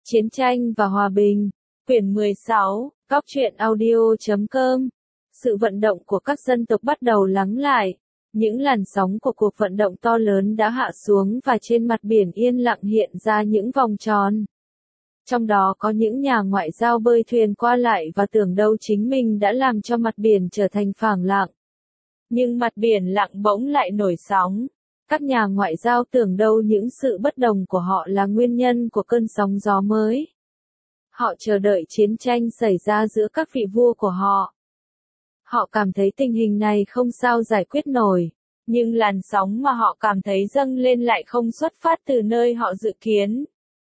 Chiến tranh và hòa bình. Quyển 16, Góc truyện audio.com. Sự vận động của các dân tộc bắt đầu lắng lại. Những làn sóng của cuộc vận động to lớn đã hạ xuống và trên mặt biển yên lặng hiện ra những vòng tròn. Trong đó có những nhà ngoại giao bơi thuyền qua lại và tưởng đâu chính mình đã làm cho mặt biển trở thành phẳng lặng. Nhưng mặt biển lặng bỗng lại nổi sóng. Các nhà ngoại giao tưởng đâu những sự bất đồng của họ là nguyên nhân của cơn sóng gió mới. Họ chờ đợi chiến tranh xảy ra giữa các vị vua của họ. Họ cảm thấy tình hình này không sao giải quyết nổi, nhưng làn sóng mà họ cảm thấy dâng lên lại không xuất phát từ nơi họ dự kiến.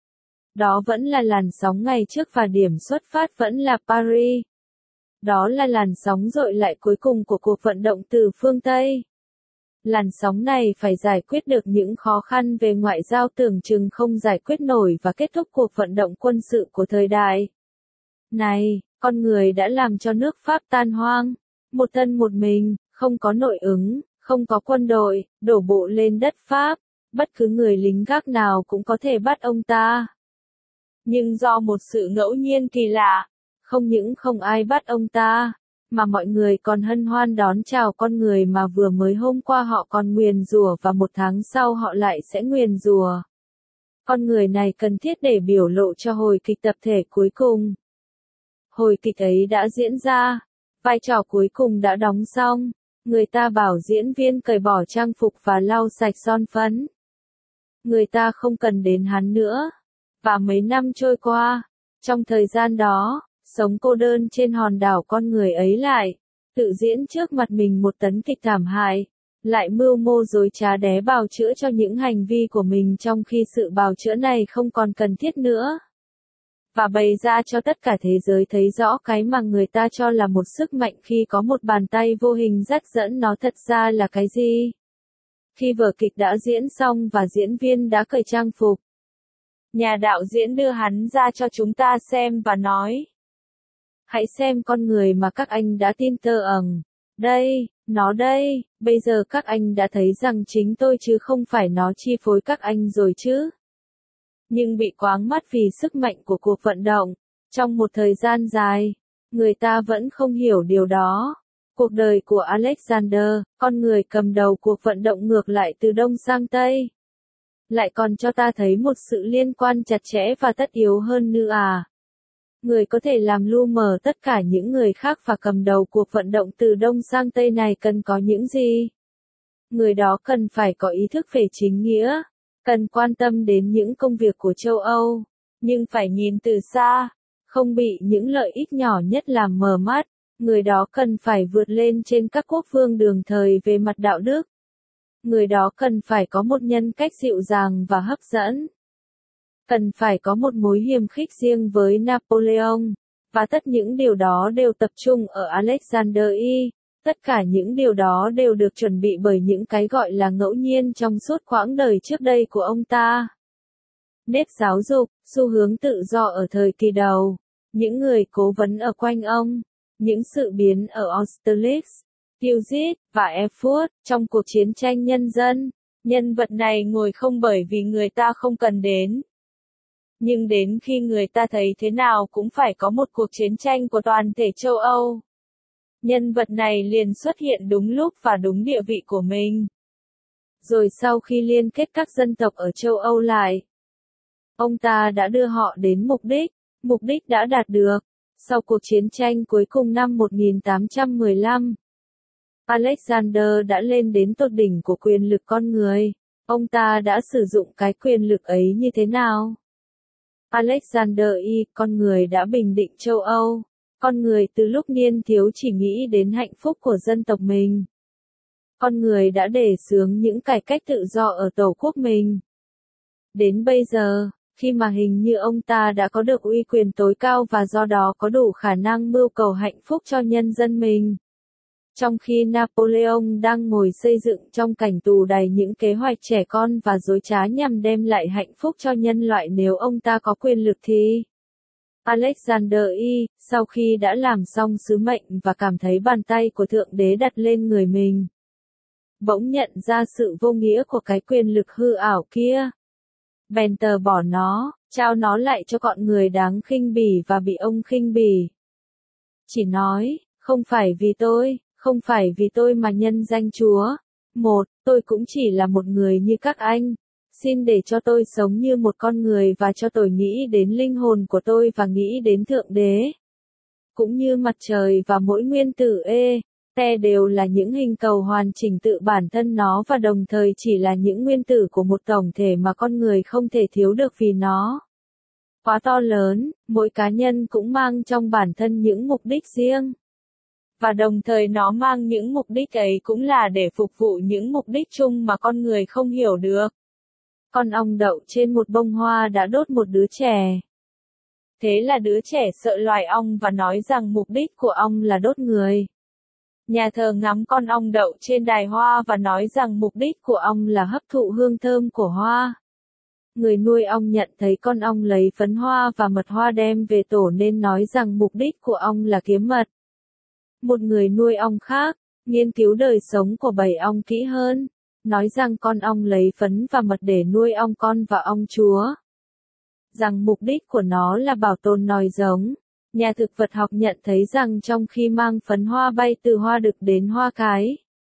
Đó vẫn là làn sóng ngày trước và điểm xuất phát vẫn là Paris. Đó là làn sóng dội lại cuối cùng của cuộc vận động từ phương Tây. Làn sóng này phải giải quyết được những khó khăn về ngoại giao tưởng chừng không giải quyết nổi và kết thúc cuộc vận động quân sự của thời đại. Này, con người đã làm cho nước Pháp tan hoang, một thân một mình, không có nội ứng, không có quân đội, đổ bộ lên đất Pháp, bất cứ người lính gác nào cũng có thể bắt ông ta. Nhưng do một sự ngẫu nhiên kỳ lạ, không những không ai bắt ông ta, mà mọi người còn hân hoan đón chào con người mà vừa mới hôm qua họ còn nguyền rủa và một tháng sau họ lại sẽ nguyền rủa. Con người này cần thiết để biểu lộ cho hồi kịch tập thể cuối cùng. Hồi kịch ấy đã diễn ra, vai trò cuối cùng đã đóng xong, người ta bảo diễn viên cởi bỏ trang phục và lau sạch son phấn. Người ta không cần đến hắn nữa. Và mấy năm trôi qua, trong thời gian đó, sống cô đơn trên hòn đảo con người ấy lại, tự diễn trước mặt mình một tấn kịch thảm hại, lại mưu mô dối trá đé bào chữa cho những hành vi của mình trong khi sự bào chữa này không còn cần thiết nữa. Và bày ra cho tất cả thế giới thấy rõ cái mà người ta cho là một sức mạnh khi có một bàn tay vô hình dắt dẫn nó thật ra là cái gì. Khi vở kịch đã diễn xong và diễn viên đã cởi trang phục, nhà đạo diễn đưa hắn ra cho chúng ta xem và nói: hãy xem con người mà các anh đã tin tưởng. Đây, nó đây, bây giờ các anh đã thấy rằng chính tôi chứ không phải nó chi phối các anh rồi chứ. Nhưng bị choáng mắt vì sức mạnh của cuộc vận động, trong một thời gian dài, người ta vẫn không hiểu điều đó. Cuộc đời của Alexander, con người cầm đầu cuộc vận động ngược lại từ Đông sang Tây, lại còn cho ta thấy một sự liên quan chặt chẽ và tất yếu hơn nữa à. Người có thể làm lu mờ tất cả những người khác và cầm đầu cuộc vận động từ Đông sang Tây này cần có những gì? Người đó cần phải có ý thức về chính nghĩa, cần quan tâm đến những công việc của châu Âu, nhưng phải nhìn từ xa, không bị những lợi ích nhỏ nhất làm mờ mắt. Người đó cần phải vượt lên trên các quốc vương đường thời về mặt đạo đức. Người đó cần phải có một nhân cách dịu dàng và hấp dẫn. Cần phải có một mối hiềm khích riêng với Napoleon, và tất những điều đó đều tập trung ở Alexander I. Tất cả những điều đó đều được chuẩn bị bởi những cái gọi là ngẫu nhiên trong suốt quãng đời trước đây của ông ta. Nếp giáo dục, xu hướng tự do ở thời kỳ đầu, những người cố vấn ở quanh ông, những sự biến ở Austerlitz, Tilsit và Erfurt trong cuộc chiến tranh nhân dân. Nhân vật này ngồi không bởi vì người ta không cần đến. Nhưng đến khi người ta thấy thế nào cũng phải có một cuộc chiến tranh của toàn thể châu Âu. Nhân vật này liền xuất hiện đúng lúc và đúng địa vị của mình. Rồi sau khi liên kết các dân tộc ở châu Âu lại, ông ta đã đưa họ đến mục đích đã đạt được. Sau cuộc chiến tranh cuối cùng năm 1815, Alexander đã lên đến tột đỉnh của quyền lực con người. Ông ta đã sử dụng cái quyền lực ấy như thế nào? Alexander I, con người đã bình định châu Âu. Con người từ lúc niên thiếu chỉ nghĩ đến hạnh phúc của dân tộc mình. Con người đã đề xướng những cải cách tự do ở tổ quốc mình. Đến bây giờ, khi mà hình như ông ta đã có được uy quyền tối cao và do đó có đủ khả năng mưu cầu hạnh phúc cho nhân dân mình. Trong khi Napoleon đang ngồi xây dựng trong cảnh tù đầy những kế hoạch trẻ con và dối trá nhằm đem lại hạnh phúc cho nhân loại nếu ông ta có quyền lực thì Alexander I, sau khi đã làm xong sứ mệnh và cảm thấy bàn tay của Thượng Đế đặt lên người mình, bỗng nhận ra sự vô nghĩa của cái quyền lực hư ảo kia. Bèn từ bỏ nó, trao nó lại cho con người đáng khinh bỉ và bị ông khinh bỉ. Chỉ nói, không phải vì tôi mà nhân danh Chúa. Tôi cũng chỉ là một người như các anh. Xin để cho tôi sống như một con người và cho tôi nghĩ đến linh hồn của tôi và nghĩ đến Thượng Đế. Cũng như mặt trời và mỗi nguyên tử đều là những hình cầu hoàn chỉnh tự bản thân nó và đồng thời chỉ là những nguyên tử của một tổng thể mà con người không thể thiếu được vì nó quá to lớn, mỗi cá nhân cũng mang trong bản thân những mục đích riêng. Và đồng thời nó mang những mục đích ấy cũng là để phục vụ những mục đích chung mà con người không hiểu được. Con ong đậu trên một bông hoa đã đốt một đứa trẻ. Thế là đứa trẻ sợ loài ong và nói rằng mục đích của ong là đốt người. Nhà thờ ngắm con ong đậu trên đài hoa và nói rằng mục đích của ong là hấp thụ hương thơm của hoa. Người nuôi ong nhận thấy con ong lấy phấn hoa và mật hoa đem về tổ nên nói rằng mục đích của ong là kiếm mật. Một người nuôi ong khác, nghiên cứu đời sống của bầy ong kỹ hơn, nói rằng con ong lấy phấn và mật để nuôi ong con và ong chúa. Rằng mục đích của nó là bảo tồn nòi giống. Nhà thực vật học nhận thấy rằng trong khi mang phấn hoa bay từ hoa đực đến hoa cái,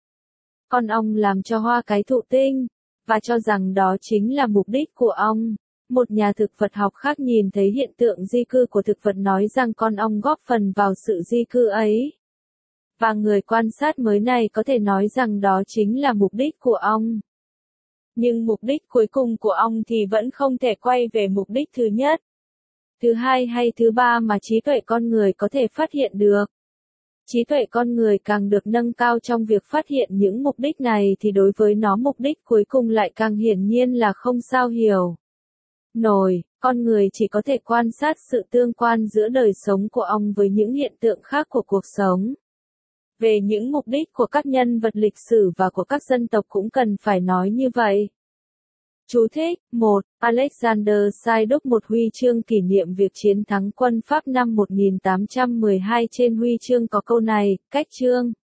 con ong làm cho hoa cái thụ tinh, và cho rằng đó chính là mục đích của ong. Một nhà thực vật học khác nhìn thấy hiện tượng di cư của thực vật nói rằng con ong góp phần vào sự di cư ấy. Và người quan sát mới này có thể nói rằng đó chính là mục đích của ong. Nhưng mục đích cuối cùng của ong thì vẫn không thể quay về mục đích thứ nhất, thứ hai hay thứ ba mà trí tuệ con người có thể phát hiện được. Trí tuệ con người càng được nâng cao trong việc phát hiện những mục đích này thì đối với nó mục đích cuối cùng lại càng hiển nhiên là không sao hiểu nổi. Con người chỉ có thể quan sát sự tương quan giữa đời sống của ong với những hiện tượng khác của cuộc sống. Về những mục đích của các nhân vật lịch sử và của các dân tộc cũng cần phải nói như vậy. Chú thích: 1. Alexander sai đúc một huy chương kỷ niệm việc chiến thắng quân Pháp năm 1812 trên huy chương có câu này, cách chương.